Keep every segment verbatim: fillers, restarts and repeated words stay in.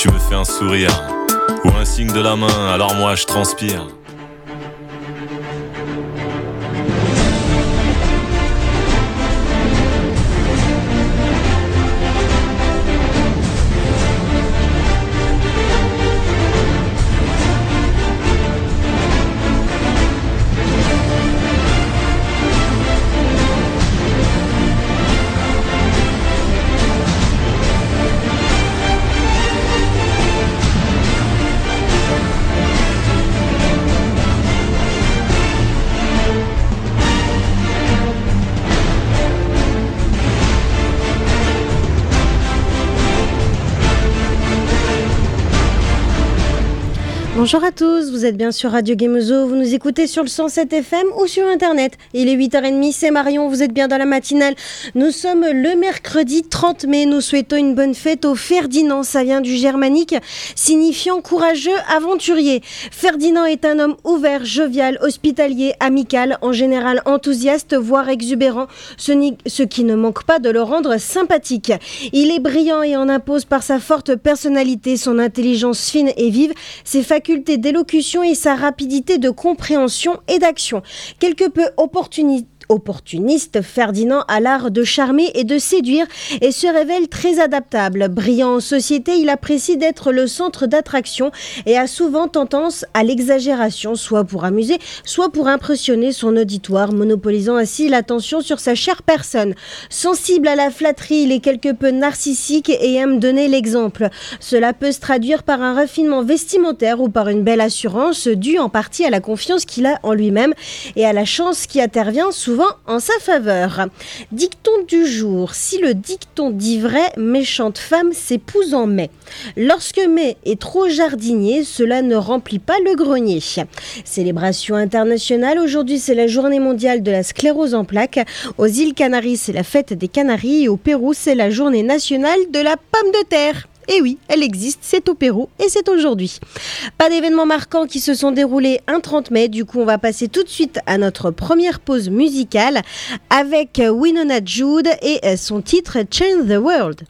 Tu me fais un sourire ou un signe de la main, alors moi je transpire. Bonjour à tous, vous êtes bien sur Radio Gemezo, vous nous écoutez sur le cent sept F M ou sur internet. Il est huit heures trente, c'est Marion, vous êtes bien dans la matinale. Nous sommes le mercredi trente mai, nous souhaitons une bonne fête au Ferdinand, ça vient du germanique, signifiant courageux, aventurier. Ferdinand est un homme ouvert, jovial, hospitalier, amical, en général enthousiaste, voire exubérant, ce, ni- ce qui ne manque pas de le rendre sympathique. Il est brillant et en impose par sa forte personnalité, son intelligence fine et vive, ses facultés d'élocution et sa rapidité de compréhension et d'action. Quelque peu opportuniste, opportuniste, Ferdinand a l'art de charmer et de séduire et se révèle très adaptable. Brillant en société, il apprécie d'être le centre d'attraction et a souvent tendance à l'exagération, soit pour amuser, soit pour impressionner son auditoire, monopolisant ainsi l'attention sur sa chère personne. Sensible à la flatterie, il est quelque peu narcissique et aime donner l'exemple. Cela peut se traduire par un raffinement vestimentaire ou par une belle assurance due en partie à la confiance qu'il a en lui-même et à la chance qui intervient souvent en sa faveur. Dicton du jour. Si le dicton dit vrai, méchante femme s'épouse en mai. Lorsque mai est trop jardinier, cela ne remplit pas le grenier. Célébration internationale. Aujourd'hui, c'est la journée mondiale de la sclérose en plaques. Aux îles Canaries, c'est la fête des Canaries. Et au Pérou, c'est la journée nationale de la pomme de terre. Et oui, elle existe, c'est au Pérou et c'est aujourd'hui. Pas d'événements marquants qui se sont déroulés un trente mai, du coup on va passer tout de suite à notre première pause musicale avec Winona Jude et son titre Change the World.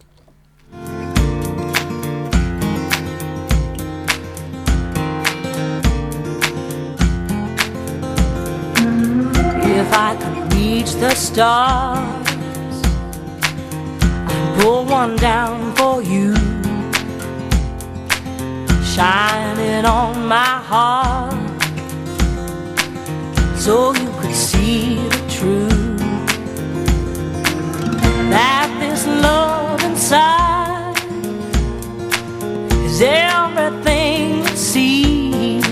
If I could reach the stars, I'd pull one down for you, shining on my heart, so you could see the truth, that this love inside is everything it seems.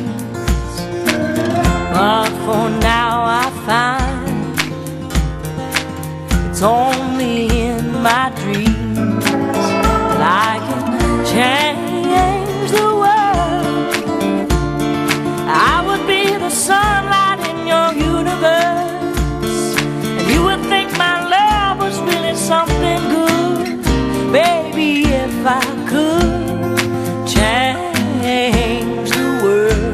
But for now I find it's only in my dreams that I can change the world. I would be the sunlight in your universe, and you would think my love was really something good. Baby, if I could change the world.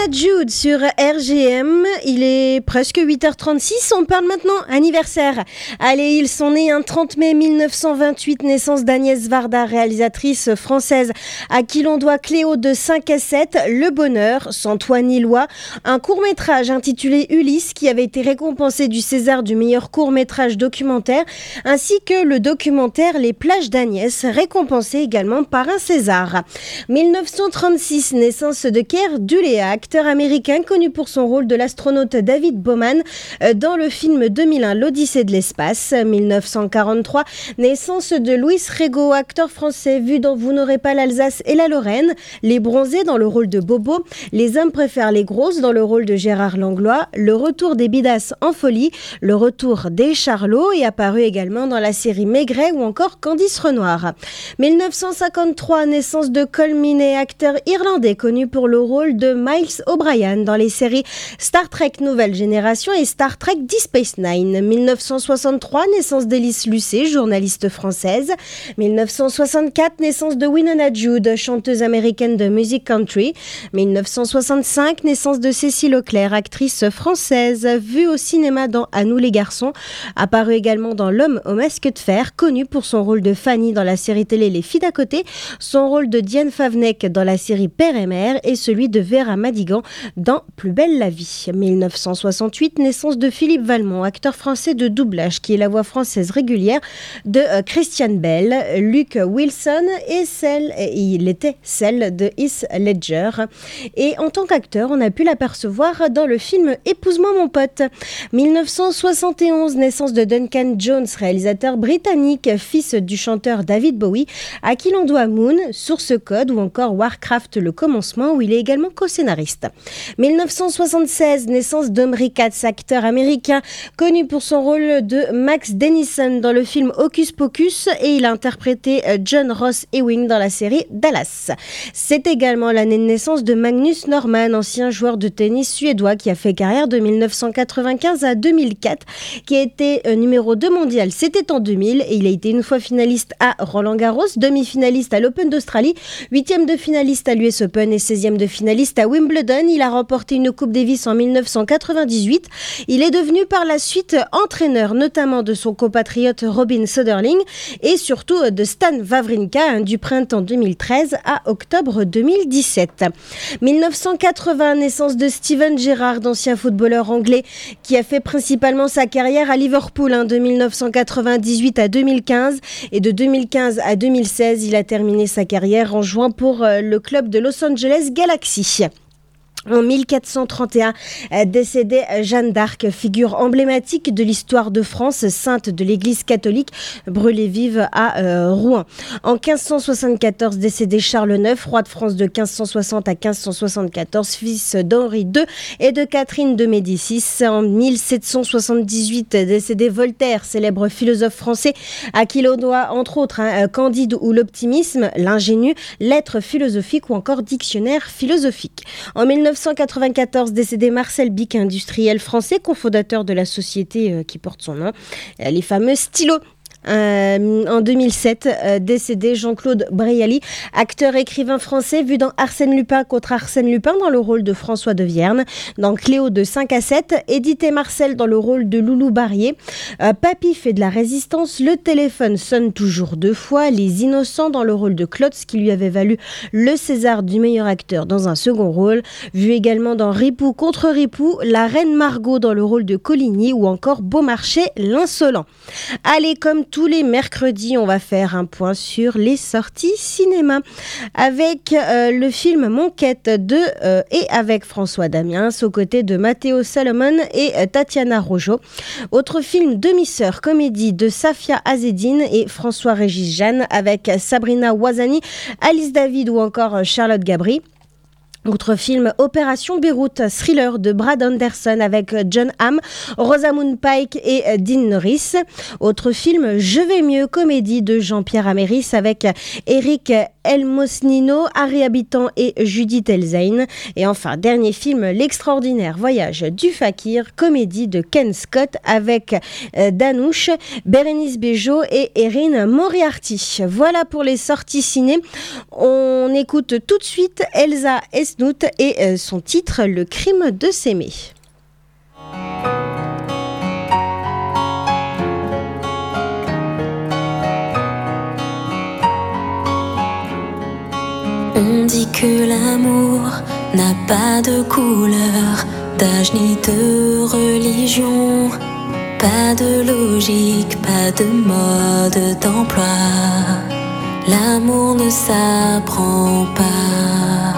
Jude sur R G M, il est presque huit heures trente-six, on parle maintenant anniversaire. Allez, ils sont nés un trente mai mille neuf cent vingt-huit, naissance d'Agnès Varda, réalisatrice française à qui l'on doit Cléo de cinq à sept, Le Bonheur, sans toi ni loi, un court-métrage intitulé Ulysse qui avait été récompensé du César du meilleur court-métrage documentaire, ainsi que le documentaire Les plages d'Agnès, récompensé également par un César. mille neuf cent trente-six, naissance de Keir Dullea, acteur américain connu pour son rôle de l'astronaute David Bowman dans le film deux mille un L'Odyssée de l'espace. mille neuf cent quarante-trois, naissance de Louis Rego, acteur français vu dans Vous n'aurez pas l'Alsace et la Lorraine, Les Bronzés dans le rôle de Bobo, Les hommes préfèrent les grosses dans le rôle de Gérard Langlois, Le retour des Bidas en folie, Le retour des Charlots et apparu également dans la série Maigret ou encore Candice Renoir. mille neuf cent cinquante-trois, naissance de Colm Meaney, acteur irlandais connu pour le rôle de Miles O'Brien dans les séries Star Trek Nouvelle Génération et Star Trek Deep Space Nine. mille neuf cent soixante-trois, naissance d'Élise Lucet, journaliste française. mille neuf cent soixante-quatre, naissance de Winona Jude, chanteuse américaine de musique country. mille neuf cent soixante-cinq, naissance de Cécile Auclair, actrice française, vue au cinéma dans À nous les garçons, apparue également dans L'homme au masque de fer, connue pour son rôle de Fanny dans la série télé Les filles d'à côté, son rôle de Diane Favnek dans la série Père et Mère et celui de Vera Madigan dans Plus belle la vie. mille neuf cent soixante-huit, naissance de Philippe Valmont, acteur français de doublage qui est la voix française régulière de euh, Christian Bell, Luke Wilson et celle, et il était celle de Heath Ledger. Et en tant qu'acteur, on a pu l'apercevoir dans le film Épouse-moi mon pote. mille neuf cent soixante et onze, naissance de Duncan Jones, réalisateur britannique, fils du chanteur David Bowie, à qui l'on doit Moon, Source Code ou encore Warcraft le commencement où il est également co-scénariste. mille neuf cent soixante-seize, naissance d'Omri Katz, acteur américain connu pour son rôle de Max Dennison dans le film Hocus Pocus et il a interprété John Ross Ewing dans la série Dallas. C'est également l'année de naissance de Magnus Norman, ancien joueur de tennis suédois qui a fait carrière de mille neuf cent quatre-vingt-quinze à deux mille quatre, qui a été numéro deux mondial, c'était en deux mille et il a été une fois finaliste à Roland Garros, demi-finaliste à l'Open d'Australie, huitième de finaliste à l'U S Open et seizième de finaliste à Wimbledon. Il a remporté une Coupe Davis en mille neuf cent quatre-vingt-dix-huit. Il est devenu par la suite entraîneur, notamment de son compatriote Robin Söderling et surtout de Stan Wawrinka hein, du printemps deux mille treize à octobre deux mille dix-sept. mille neuf cent quatre-vingts, naissance de Steven Gerrard, ancien footballeur anglais qui a fait principalement sa carrière à Liverpool hein, de mille neuf cent quatre-vingt-dix-huit à deux mille quinze et de deux mille quinze à deux mille seize, il a terminé sa carrière en jouant pour euh, le club de Los Angeles Galaxy. En mille quatre cent trente et un, décédée Jeanne d'Arc, figure emblématique de l'histoire de France, sainte de l'Église catholique, brûlée vive à euh, Rouen. En quinze cent soixante-quatorze, décédé Charles neuf, roi de France de quinze cent soixante à quinze cent soixante-quatorze, fils d'Henri deux et de Catherine de Médicis. En mille sept cent soixante-dix-huit, décédé Voltaire, célèbre philosophe français, à qui l'on doit entre autres hein, Candide ou l'optimisme, l'ingénu, lettres philosophiques ou encore dictionnaire philosophique. En mille neuf cent quatre-vingt-quatorze, décédé Marcel Bic, industriel français, cofondateur de la société euh, qui porte son nom, euh, les fameux stylos. Euh, en deux mille sept, euh, décédé Jean-Claude Brialy, acteur écrivain français vu dans Arsène Lupin contre Arsène Lupin dans le rôle de François de Vierne, dans Cléo de cinq à sept, Édith et Marcel dans le rôle de Loulou Barrier, euh, Papy fait de la résistance, Le téléphone sonne toujours deux fois, Les Innocents dans le rôle de Klotz qui lui avait valu le César du meilleur acteur dans un second rôle, vu également dans Ripou contre Ripou, La Reine Margot dans le rôle de Coligny ou encore Beaumarchais l'insolent. Allez, comme tous les mercredis, on va faire un point sur les sorties cinéma avec euh, le film Monquette de euh, et avec François Damiens aux côtés de Matteo Salomon et euh, Tatiana Rojo. Autre film Demi-sœur, comédie de Safia Azedine et François-Régis Jeanne avec Sabrina Ouazani, Alice David ou encore Charlotte Gabri. Autre film, Opération Beyrouth, thriller de Brad Anderson avec John Hamm, Rosamund Pike et Dean Norris. Autre film, Je vais mieux, comédie de Jean-Pierre Améris avec Eric Elmosnino, Harry Habitant et Judith Elzain. Et enfin, dernier film, L'extraordinaire voyage du fakir, comédie de Ken Scott avec Danouche, Bérénice Bejo et Erin Moriarty. Voilà pour les sorties ciné. On écoute tout de suite Elsa Est Snout et euh, son titre Le crime de s'aimer. On dit que l'amour n'a pas de couleur, d'âge ni de religion, pas de logique, pas de mode d'emploi. L'amour ne s'apprend pas.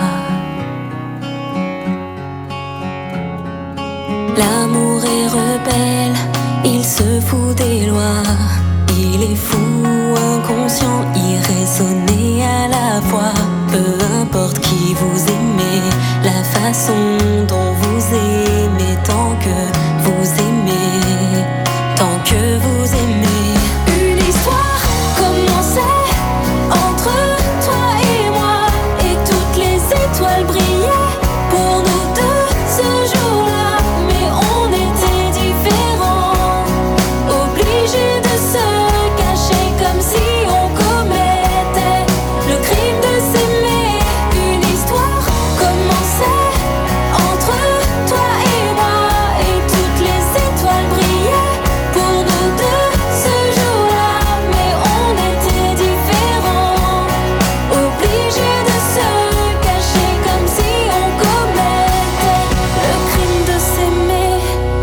L'amour est rebelle, il se fout des lois. Il est fou, inconscient, irraisonné à la fois. Peu importe qui vous aimez, la façon dont vous aimez, tant que vous aimez, tant que vous aimez. Une histoire commençait entre toi et moi, et toutes les étoiles brillaient pour nous deux ce jour-là. Mais on était différents, obligés de se cacher comme si on commettait le crime de s'aimer. Une histoire commençait entre toi et moi, et toutes les étoiles brillaient pour nous deux ce jour-là. Mais on était différents, obligés de se cacher comme si on commettait le crime de s'aimer.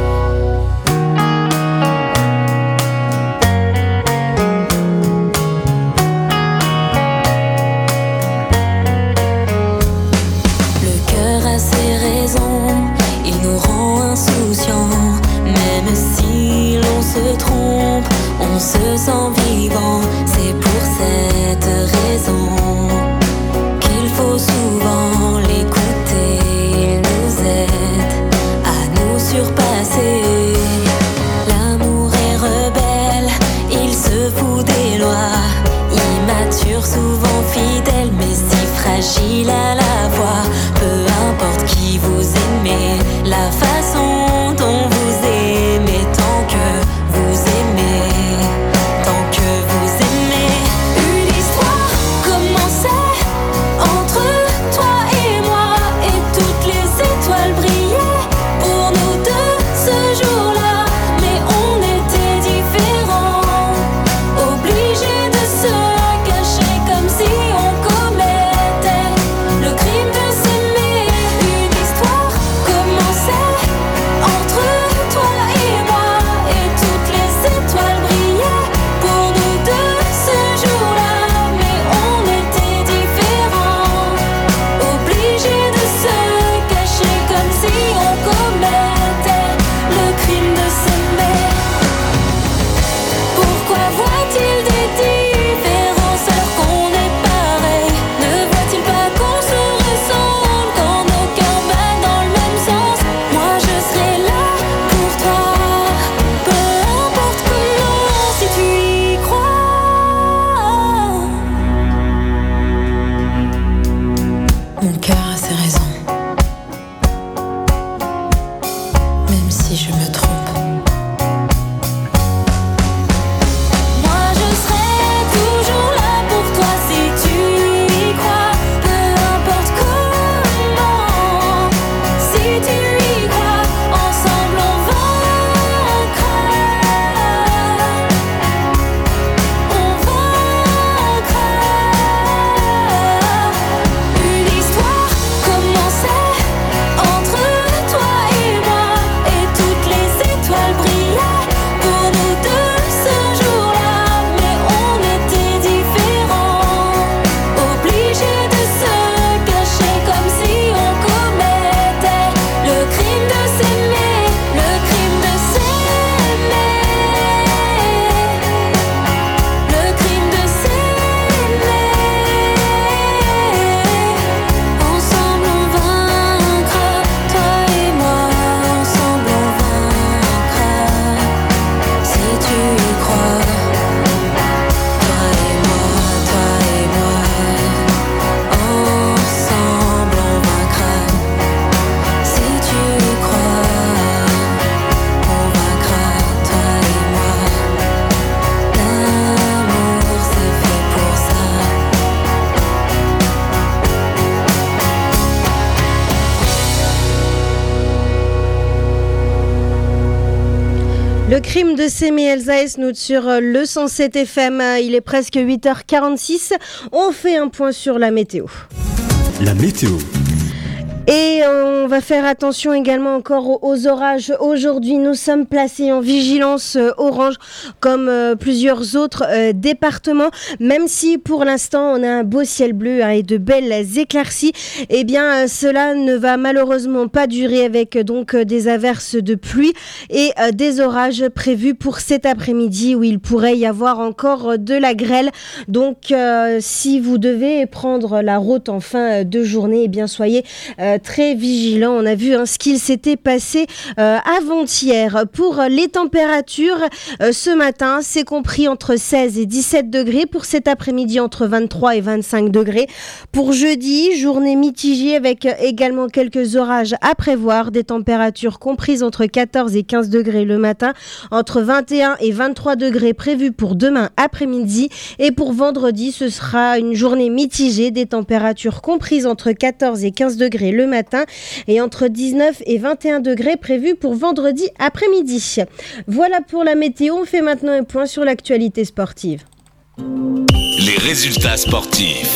Le cœur a ses raisons, il nous rend insouciants. Même si l'on se trompe, on se sent vivant. C'est pour cette raison qu'il faut souvent l'écouter. Il nous aide à nous surpasser. L'amour est rebelle, il se fout des lois. Immature, souvent fidèle, mais si fragile à la fois. Peu importe qui vous aimez, la façon dont vous aimez, tant que vous aimez, tant que vous aimez. Une histoire commençait entre toi et moi, et toutes les étoiles brillaient pour nous deux ce jour-là. Mais on était différents, obligés de se cacher comme si on commettait le crime de s'aimer. Une histoire commençait entre toi et moi, et toutes les étoiles brillaient pour nous deux ce jour-là. Mais on était différents, obligés de se cacher comme si on commettait le crime de s'aimer. Pourquoi voit-il des différences alors qu'on est pareil? Ne voit-il pas qu'on se ressemble quand nos cœurs battent dans le même sens? Moi je serai là pour toi, peu importe comment, si tu y crois. Mon cœur a ses raisons, même si je me trompe. Moi je serai toujours là pour toi si tu y crois. Peu importe comment, si tu y crois, ensemble on vaincra. On vaincra. Une histoire Le crime de Semih El Zaesnout sur le cent sept F M. Il est presque huit heures quarante-six. On fait un point sur la météo. La météo. Et on va faire attention également encore aux orages. Aujourd'hui, nous sommes placés en vigilance orange comme euh, plusieurs autres euh, départements. Même si pour l'instant, on a un beau ciel bleu hein, et de belles éclaircies, eh bien, euh, cela ne va malheureusement pas durer avec euh, donc euh, des averses de pluie et euh, des orages prévus pour cet après-midi où il pourrait y avoir encore de la grêle. Donc, euh, si vous devez prendre la route en fin de journée, eh bien, soyez euh, très vigilant. On a vu hein, ce qu'il s'était passé euh, avant-hier. Pour les températures, euh, ce matin, c'est compris entre seize et dix-sept degrés. Pour cet après-midi, entre vingt-trois et vingt-cinq degrés. Pour jeudi, journée mitigée avec également quelques orages à prévoir. Des températures comprises entre quatorze et quinze degrés le matin. Entre vingt et un et vingt-trois degrés prévus pour demain après-midi. Et pour vendredi, ce sera une journée mitigée. Des températures comprises entre quatorze et quinze degrés le matin et entre dix-neuf et vingt et un degrés prévus pour vendredi après-midi. Voilà pour la météo. On fait maintenant un point sur l'actualité sportive. Les résultats sportifs.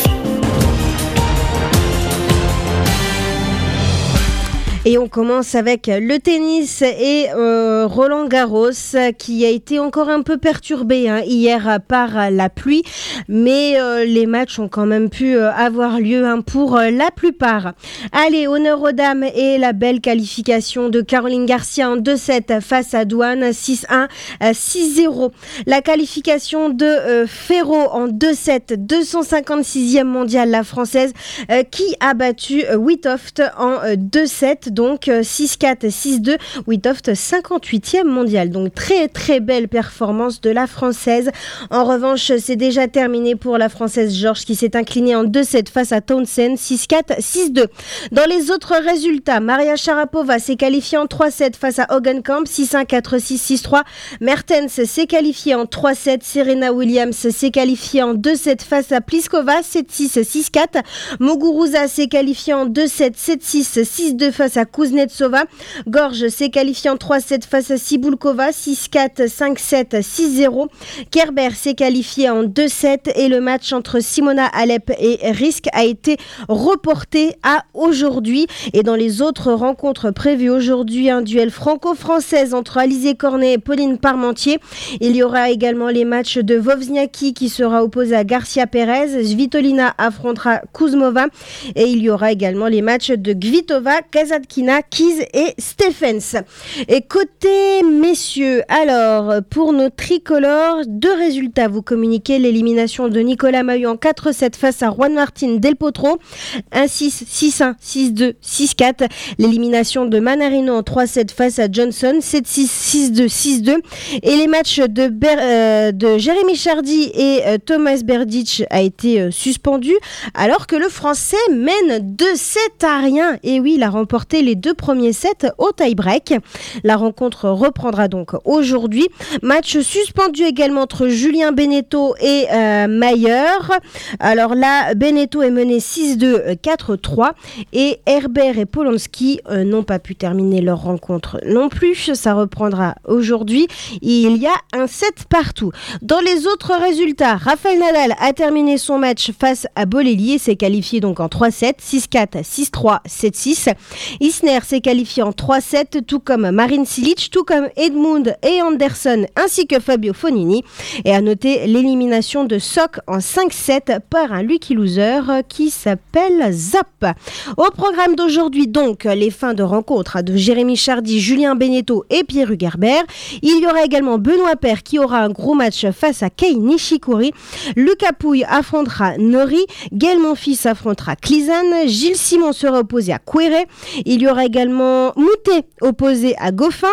Et on commence avec le tennis et euh, Roland Garros qui a été encore un peu perturbé hein, hier par la pluie. Mais euh, les matchs ont quand même pu euh, avoir lieu hein, pour euh, la plupart. Allez, honneur aux dames et la belle qualification de Caroline Garcia en deux sept face à Douane, six un, six zéro. La qualification de euh, Ferro en deux sept, deux cent cinquante-sixième mondiale, la française, euh, qui a battu euh, Witoft en euh, deux sept. Donc six quatre, six deux, Witoft cinquante-huitième mondial. Donc très très belle performance de la française. En revanche, c'est déjà terminé pour la française Georges qui s'est inclinée en deux sept face à Townsend, six quatre, six deux. Dans les autres résultats, Maria Sharapova s'est qualifiée en trois sept face à Hogenkamp, six un, quatre six, six trois. Mertens s'est qualifiée en trois sept. Serena Williams s'est qualifiée en deux sept face à Pliskova, sept six, six quatre. Muguruza s'est qualifiée en deux sept, sept six, six deux face à Kuznetsova. Gorge s'est qualifiée en trois sept face à Sibulkova, six quatre, cinq sept, six zéro. Kerber s'est qualifiée en deux sept et le match entre Simona Halep et Risk a été reporté à aujourd'hui. Et dans les autres rencontres prévues aujourd'hui, un duel franco-française entre Alizé Cornet et Pauline Parmentier. Il y aura également les matchs de Wozniacki qui sera opposé à Garcia Pérez. Svitolina affrontera Kuzmova et il y aura également les matchs de Kvitova, Kasatkina, Keys et Stephens. Et côté messieurs, alors pour nos tricolores, deux résultats vous communiquez: l'élimination de Nicolas Mahut en quatre sept face à Juan Martín del Potro, un six, six un, six deux, six quatre. L'élimination de Manarino en trois sept face à Johnson, sept six, six deux, six deux. Et les matchs de, Ber- euh, de Jérémy Chardy et euh, Thomas Berdych a été euh, suspendu alors que le Français mène deux sept à rien. Et oui, il a remporté les deux premiers sets au tie-break. La rencontre reprendra donc aujourd'hui. Match suspendu également entre Julien Beneteau et euh, Mayer. Alors là, Beneteau est mené six deux, quatre trois et Herbert et Polonsky euh, n'ont pas pu terminer leur rencontre non plus. Ça reprendra aujourd'hui. Il y a un set partout. Dans les autres résultats, Rafael Nadal a terminé son match face à Bolelli et s'est qualifié donc en trois sept, six quatre, six trois, sept six. Isner s'est qualifié en trois sept, tout comme Marin Cilic, tout comme Edmund et Anderson, ainsi que Fabio Fognini. Et à noter l'élimination de Sock en cinq sept par un lucky loser qui s'appelle Zap. Au programme d'aujourd'hui, donc, les fins de rencontre de Jérémy Chardy, Julien Beneteau et Pierre Hugerbert. Il y aura également Benoît Paire qui aura un gros match face à Kei Nishikori. Lucas Pouille affrontera Nori. Gaël Monfils affrontera Klizan. Gilles Simon sera opposé à Quere. Il y aura également Moutet opposé à Goffin.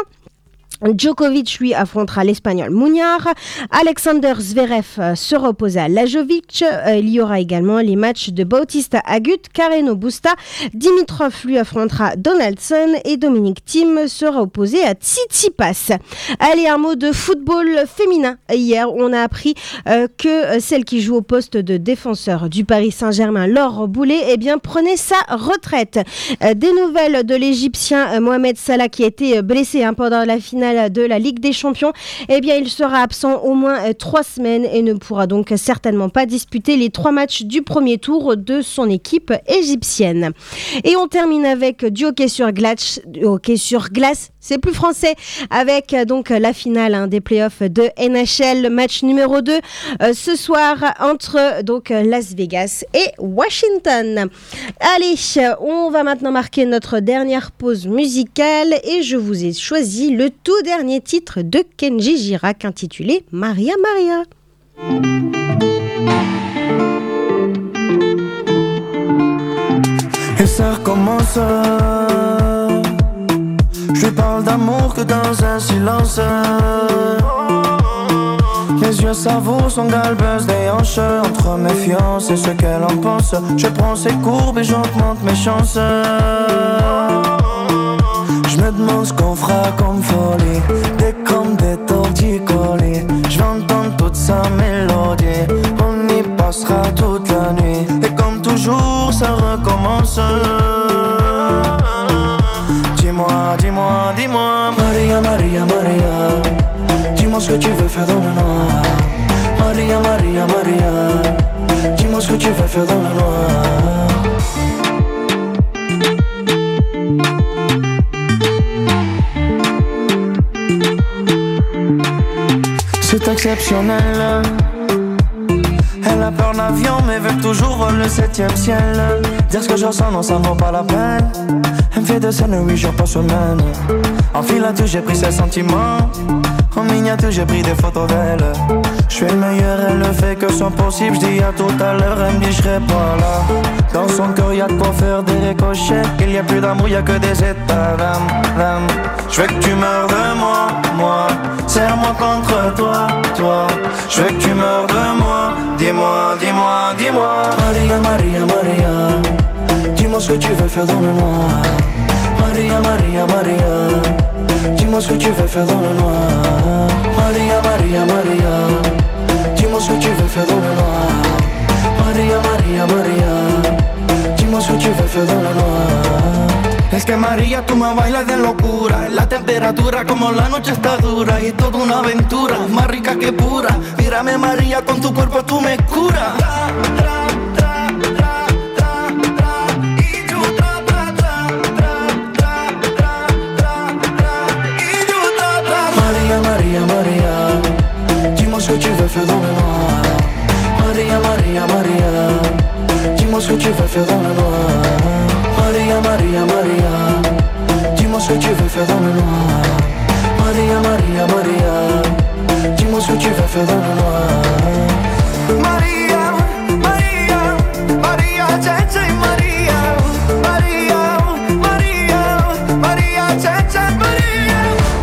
Djokovic, lui, affrontera l'Espagnol Muñoz. Alexander Zverev sera opposé à Lajovic. Il y aura également les matchs de Bautista Agut, Carreno Busta. Dimitrov, lui, affrontera Donaldson. Et Dominic Thiem sera opposé à Tsitsipas. Allez, un mot de football féminin. Hier, on a appris euh, que celle qui joue au poste de défenseur du Paris Saint-Germain, Laure Boulet, eh bien, prenait sa retraite. Euh, des nouvelles de l'Égyptien euh, Mohamed Salah qui a été blessé hein, pendant la finale finale de la Ligue des Champions, eh bien, il sera absent au moins trois semaines et ne pourra donc certainement pas disputer les trois matchs du premier tour de son équipe égyptienne. Et on termine avec du hockey sur glace, du hockey sur glace, c'est plus français, avec donc la finale hein, des playoffs de N H L, match numéro deux euh, ce soir entre donc Las Vegas et Washington. Allez, on va maintenant marquer notre dernière pause musicale et je vous ai choisi le tout dernier titre de Kenji Girac intitulé Maria Maria. Et ça recommence. Je lui parle d'amour que dans un silence. Mes yeux savourent son galbeuse des hanches. Entre méfiance et ce qu'elle en pense, je prends ses courbes et j'augmente mes chances. Je me demande ce qu'on fera comme folie. Des crampes, des torticolis. Je vais entendre toute sa mélodie. On y passera toute la nuit. Et comme toujours ça recommence. Dis-moi, dis-moi, dis-moi Maria, Maria, Maria. Dis-moi ce que tu veux faire dans le noir. Maria, Maria, Maria. Dis-moi ce que tu veux faire dans le noir. C'est exceptionnel. Elle a peur d'avion mais veut toujours voler le septième ciel. Dire ce que je ressens non ça ne vaut pas la peine. Elle me fait de scène huit jours par semaine. En filature j'ai pris ses sentiments. En miniature j'ai pris des photos d'elle. Je suis le meilleur, elle ne fait que son possible. Je dis à tout à l'heure, elle me dit je serai pas là. Dans son cœur y'a de quoi faire des ricochets. Il y a plus d'amour, y'a que des états d'âme, d'âme. Je veux que tu meurs de moi, moi. Serre-moi contre toi, toi. Je veux que tu meurs de moi. Dis-moi, dis-moi, dis-moi Maria, Maria, Maria. Dis-moi ce que tu veux faire dans le noir. Maria, Maria, Maria. Dis-moi ce que tu veux faire dans le noir. Maria, Maria, Maria. Dis-moi ce que tu veux faire dans le noir. Maria, Maria, Maria. Dis-moi ce que tu veux faire dans le noir. Es que María, tú me bailas de locura. La temperatura como la noche está dura. Y toda una aventura, más rica que pura. Mírame María, con tu cuerpo tú me curas. María, María, María. Dis-moi ce que tu veux faire dans le noir. María, María, María. Dis-moi ce que tu veux faire dans le noir. Maria, Maria, Maria. Dis-moi ce que tu veux faire dans le noir. Maria, Maria, Maria. Dis-moi ce que tu veux faire dans le noir. Maria, Maria, Maria, Tete, Maria. Maria, Maria, Maria, Tete, Maria.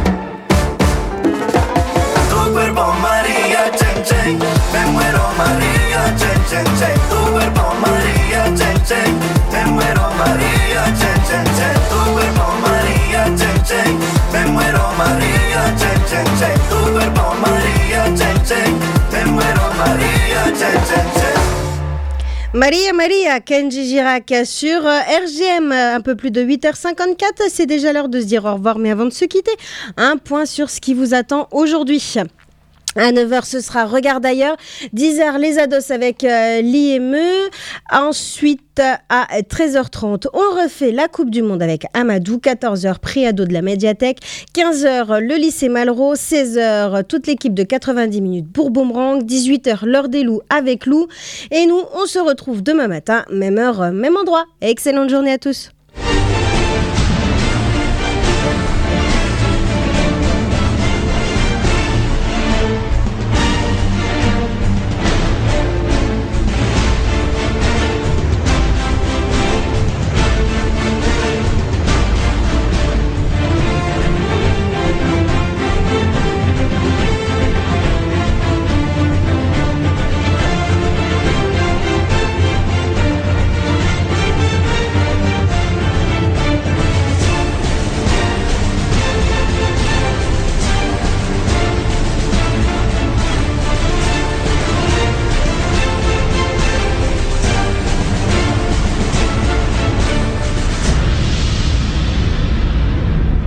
Tu cuerpo, Maria, Tete. Me muero, Maria, Tete. Tu cuerpo, Maria, Tete. Me muero, Maria, chen, chen, chen. Tu cuerpo, Maria, chen, chen. Me muero, Maria, chen, chen, chen. Tu cuerpo, Maria, chen, chen. Me muero, Maria, chen, chen, chen. Maria Maria, Kenji Girac sur R G M, un peu plus de huit heures cinquante-quatre, c'est déjà l'heure de se dire au revoir, mais avant de se quitter, un point sur ce qui vous attend aujourd'hui. À neuf heures, ce sera Regarde ailleurs. dix heures, les ados avec euh, l'I M E. Ensuite, à treize heures trente, on refait la Coupe du Monde avec Amadou. quatorze heures, pré-ado de la médiathèque. quinze heures, le lycée Malraux. seize heures, toute l'équipe de quatre-vingt-dix minutes pour Boomerang. dix-huit heures, l'heure des loups avec Lou. Et nous, on se retrouve demain matin, même heure, même endroit. Excellente journée à tous.